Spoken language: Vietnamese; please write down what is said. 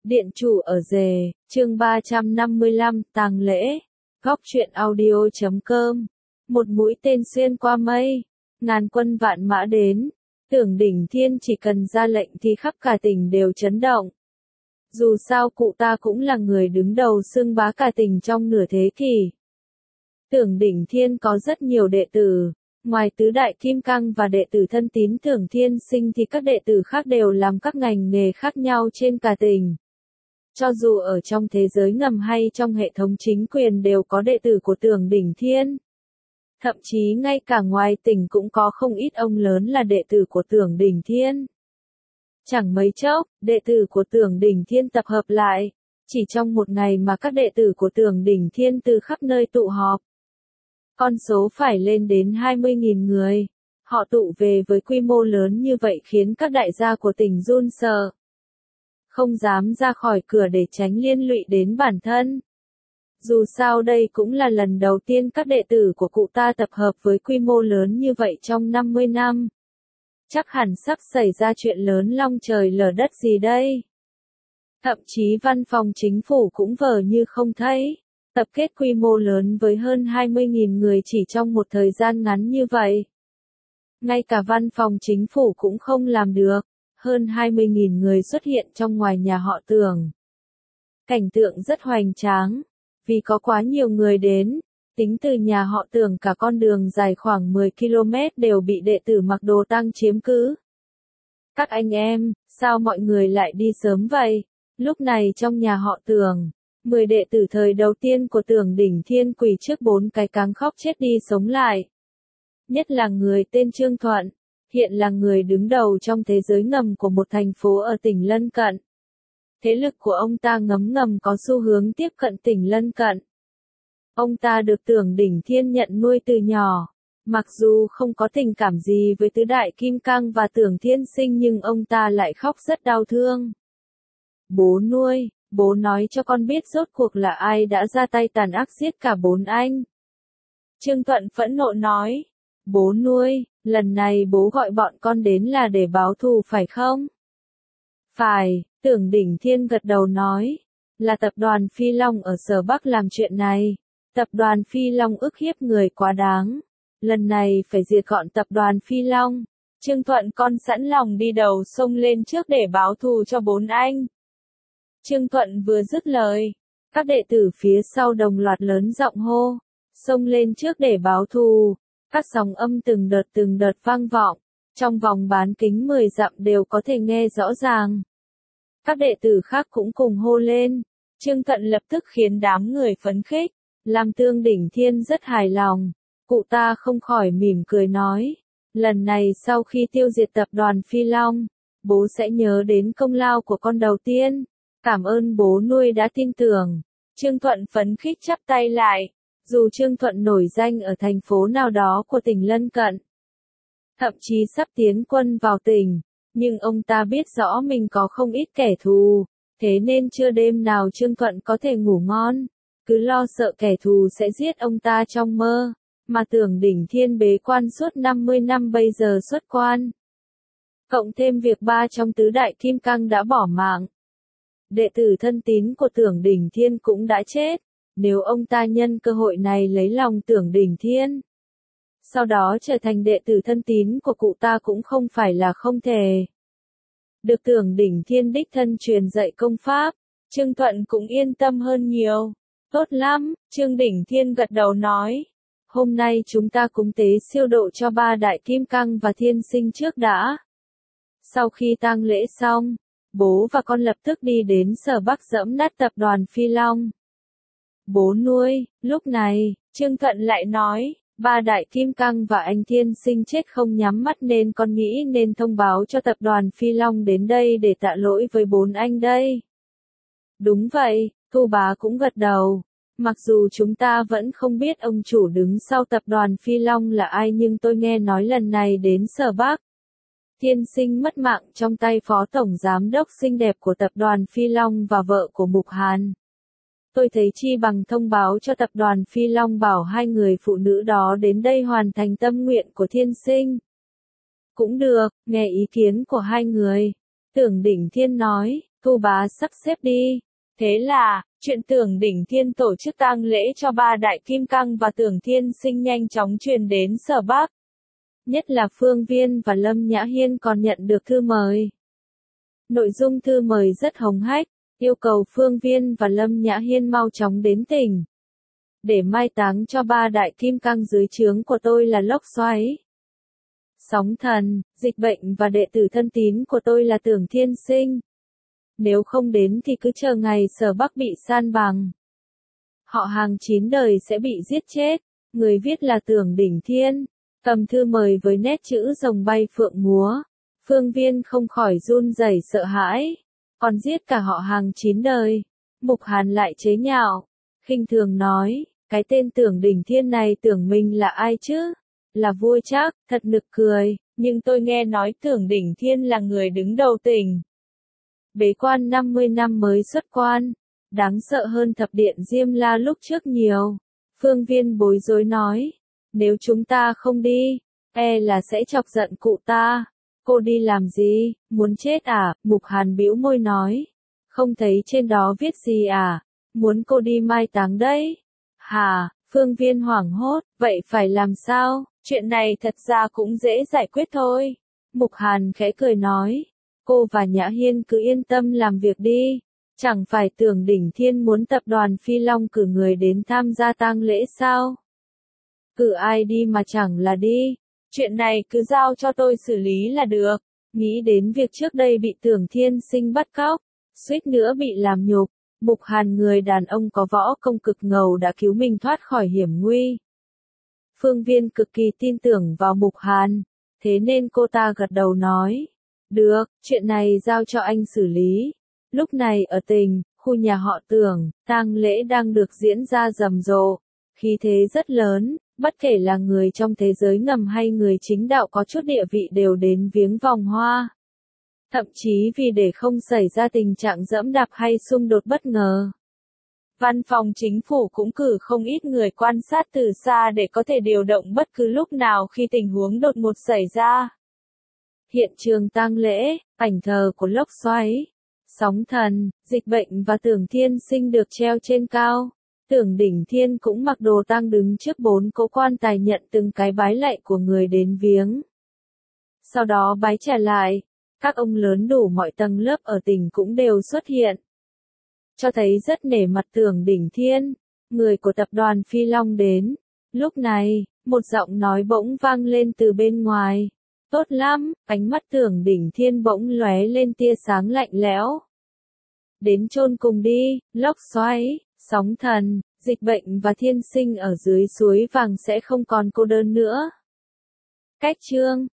Điện chủ ở rể, chương 355, tang lễ. Góc truyện audio.com. Một mũi tên xuyên qua mây, ngàn quân vạn mã đến. Tưởng Đỉnh Thiên chỉ cần ra lệnh thì khắp cả tỉnh đều chấn động. Dù sao cụ ta cũng là người đứng đầu xưng bá cả tỉnh trong nửa thế kỷ. Tưởng Đỉnh Thiên có rất nhiều đệ tử. Ngoài tứ đại kim cang và đệ tử thân tín Tưởng Thiên Sinh thì các đệ tử khác đều làm các ngành nghề khác nhau trên cả tỉnh. Cho dù ở trong thế giới ngầm hay trong hệ thống chính quyền đều có đệ tử của Tưởng Đỉnh Thiên. Thậm chí ngay cả ngoài tỉnh cũng có không ít ông lớn là đệ tử của Tưởng Đỉnh Thiên. Chẳng mấy chốc, đệ tử của Tưởng Đỉnh Thiên tập hợp lại. Chỉ trong một ngày mà các đệ tử của Tưởng Đỉnh Thiên từ khắp nơi tụ họp. Con số phải lên đến 20.000 người. Họ tụ về với quy mô lớn như vậy khiến các đại gia của tỉnh run sợ. Không dám ra khỏi cửa để tránh liên lụy đến bản thân. Dù sao đây cũng là lần đầu tiên các đệ tử của cụ ta tập hợp với quy mô lớn như vậy trong 50 năm. Chắc hẳn sắp xảy ra chuyện lớn long trời lở đất gì đây. Thậm chí văn phòng chính phủ cũng vờ như không thấy. Tập kết quy mô lớn với hơn 20.000 người chỉ trong một thời gian ngắn như vậy. Ngay cả văn phòng chính phủ cũng không làm được. Hơn 20.000 người xuất hiện trong ngoài nhà họ Tưởng. Cảnh tượng rất hoành tráng. Vì có quá nhiều người đến, tính từ nhà họ Tưởng cả con đường dài khoảng 10 km đều bị đệ tử mặc đồ tang chiếm cứ. Các anh em, sao mọi người lại đi sớm vậy? Lúc này trong nhà họ Tưởng, 10 đệ tử thời đầu tiên của Tưởng Đỉnh Thiên quỳ trước 4 cái cáng khóc chết đi sống lại. Nhất là người tên Trương Thuận, hiện là người đứng đầu trong thế giới ngầm của một thành phố ở tỉnh lân cận. Thế lực của ông ta ngấm ngầm có xu hướng tiếp cận tỉnh lân cận. Ông ta được Tưởng Đỉnh Thiên nhận nuôi từ nhỏ. Mặc dù không có tình cảm gì với tứ đại kim cang và Tưởng Thiên Sinh nhưng ông ta lại khóc rất đau thương. Bố nuôi, bố nói cho con biết rốt cuộc là ai đã ra tay tàn ác giết cả 4 anh. Trương Thuận phẫn nộ nói. Bố nuôi, lần này bố gọi bọn con đến là để báo thù phải không? Phải, Tưởng Đỉnh Thiên gật đầu nói. Là tập đoàn Phi Long ở Sở Bắc làm chuyện này. Tập đoàn Phi Long ức hiếp người quá đáng. Lần này phải diệt gọn tập đoàn Phi Long. Trương Thuận con sẵn lòng đi đầu xông lên trước để báo thù cho 4 anh. Trương Thuận vừa dứt lời. Các đệ tử phía sau đồng loạt lớn giọng hô. Xông lên trước để báo thù. Các sóng âm từng đợt vang vọng. Trong vòng bán kính 10 dặm đều có thể nghe rõ ràng. Các đệ tử khác cũng cùng hô lên. Trương Thuận lập tức khiến đám người phấn khích. Làm Tưởng Đỉnh Thiên rất hài lòng. Cụ ta không khỏi mỉm cười nói. Lần này sau khi tiêu diệt tập đoàn Phi Long, bố sẽ nhớ đến công lao của con đầu tiên. Cảm ơn bố nuôi đã tin tưởng. Trương Thuận phấn khích chắp tay lại. Dù Trương Thuận nổi danh ở thành phố nào đó của tỉnh lân cận, thậm chí sắp tiến quân vào tỉnh, nhưng ông ta biết rõ mình có không ít kẻ thù, thế nên chưa đêm nào Trương Thuận có thể ngủ ngon, cứ lo sợ kẻ thù sẽ giết ông ta trong mơ, mà Tưởng Đỉnh Thiên bế quan suốt 50 năm bây giờ xuất quan. Cộng thêm việc 3 trong tứ đại kim cang đã bỏ mạng. Đệ tử thân tín của Tưởng Đỉnh Thiên cũng đã chết. Nếu ông ta nhân cơ hội này lấy lòng Tưởng Đỉnh Thiên, sau đó trở thành đệ tử thân tín của cụ ta cũng không phải là không thể. Được Tưởng Đỉnh Thiên đích thân truyền dạy công pháp, Trương Thuận cũng yên tâm hơn nhiều. Tốt lắm, Trương Đỉnh Thiên gật đầu nói. Hôm nay chúng ta cúng tế siêu độ cho 3 đại kim cang và thiên sinh trước đã. Sau khi tang lễ xong, bố và con lập tức đi đến Sở Bắc giẫm nát tập đoàn Phi Long. Bố nuôi, lúc này, Trương Thuận lại nói, 3 đại kim cang và anh thiên sinh chết không nhắm mắt nên con nghĩ nên thông báo cho tập đoàn Phi Long đến đây để tạ lỗi với 4 anh đây. Đúng vậy, Thu Bá cũng gật đầu. Mặc dù chúng ta vẫn không biết ông chủ đứng sau tập đoàn Phi Long là ai nhưng tôi nghe nói lần này đến Sở Bắc. Thiên sinh mất mạng trong tay phó tổng giám đốc xinh đẹp của tập đoàn Phi Long và vợ của Mục Hàn. Tôi thấy chi bằng thông báo cho tập đoàn Phi Long bảo 2 người phụ nữ đó đến đây hoàn thành tâm nguyện của thiên sinh. Cũng được, nghe ý kiến của 2 người. Tưởng Đỉnh Thiên nói, Thu Bá sắp xếp đi. Thế là, chuyện Tưởng Đỉnh Thiên tổ chức tang lễ cho ba đại kim cang và Tưởng Thiên Sinh nhanh chóng truyền đến Sở Bắc. Nhất là Phương Viên và Lâm Nhã Hiên còn nhận được thư mời. Nội dung thư mời rất hống hách, yêu cầu Phương Viên và Lâm Nhã Hiên mau chóng đến tỉnh. Để mai táng cho ba đại kim cang dưới trướng của tôi là Lốc Xoáy, Sóng Thần, Dịch Bệnh và đệ tử thân tín của tôi là Tưởng Thiên Sinh. Nếu không đến thì cứ chờ ngày Sở Bắc bị san bằng. Họ hàng 9 đời sẽ bị giết chết. Người viết là Tưởng Đỉnh Thiên. Cầm thư mời với nét chữ rồng bay phượng múa. Phương Viên không khỏi run rẩy sợ hãi. Còn giết cả họ hàng 9 đời. Mục Hàn lại chế nhạo, khinh thường nói, cái tên Tưởng Đỉnh Thiên này tưởng mình là ai chứ? Là vua chắc, thật nực cười, nhưng tôi nghe nói Tưởng Đỉnh Thiên là người đứng đầu tỉnh. Bế quan 50 năm mới xuất quan, đáng sợ hơn thập điện Diêm La lúc trước nhiều. Phương Viên bối rối nói, nếu chúng ta không đi, e là sẽ chọc giận cụ ta. Cô đi làm gì, muốn chết à? Mục Hàn bĩu môi nói, không thấy trên đó viết gì à? Muốn cô đi mai táng đấy. Hả? Phương Viên hoảng hốt, vậy phải làm sao? Chuyện này thật ra cũng dễ giải quyết thôi. Mục Hàn khẽ cười nói, cô và Nhã Hiên cứ yên tâm làm việc đi. Chẳng phải Tưởng Đỉnh Thiên muốn tập đoàn Phi Long cử người đến tham gia tang lễ sao? Cử ai đi mà chẳng là đi. Chuyện này cứ giao cho tôi xử lý là được. Nghĩ đến việc trước đây bị Tưởng Thiên Sinh bắt cóc, suýt nữa bị làm nhục, Mục Hàn người đàn ông có võ công cực ngầu đã cứu mình thoát khỏi hiểm nguy. Phương Viên cực kỳ tin tưởng vào Mục Hàn, thế nên cô ta gật đầu nói, được, chuyện này giao cho anh xử lý. Lúc này ở tỉnh, khu nhà họ Tưởng, tang lễ đang được diễn ra rầm rộ, khí thế rất lớn, bất kể là người trong thế giới ngầm hay người chính đạo có chút địa vị đều đến viếng vòng hoa. Thậm chí vì để không xảy ra tình trạng giẫm đạp hay xung đột bất ngờ, Văn phòng chính phủ cũng cử không ít người quan sát từ xa để có thể điều động bất cứ lúc nào khi tình huống đột ngột xảy ra. Hiện trường tang lễ, ảnh thờ của Lốc Xoáy, Sóng Thần, Dịch Bệnh và Tưởng Thiên Sinh được treo trên cao. Tưởng Đỉnh Thiên cũng mặc đồ tang đứng trước 4 cỗ quan tài nhận từng cái bái lạy của người đến viếng. Sau đó bái trả lại, các ông lớn đủ mọi tầng lớp ở tỉnh cũng đều xuất hiện. Cho thấy rất nể mặt Tưởng Đỉnh Thiên, người của tập đoàn Phi Long đến. Lúc này, một giọng nói bỗng vang lên từ bên ngoài. Tốt lắm, ánh mắt Tưởng Đỉnh Thiên bỗng lóe lên tia sáng lạnh lẽo. Đến chôn cùng đi, Lốc Xoáy, Sóng Thần, Dịch Bệnh và Thiên Sinh ở dưới suối vàng sẽ không còn cô đơn nữa. Cách chương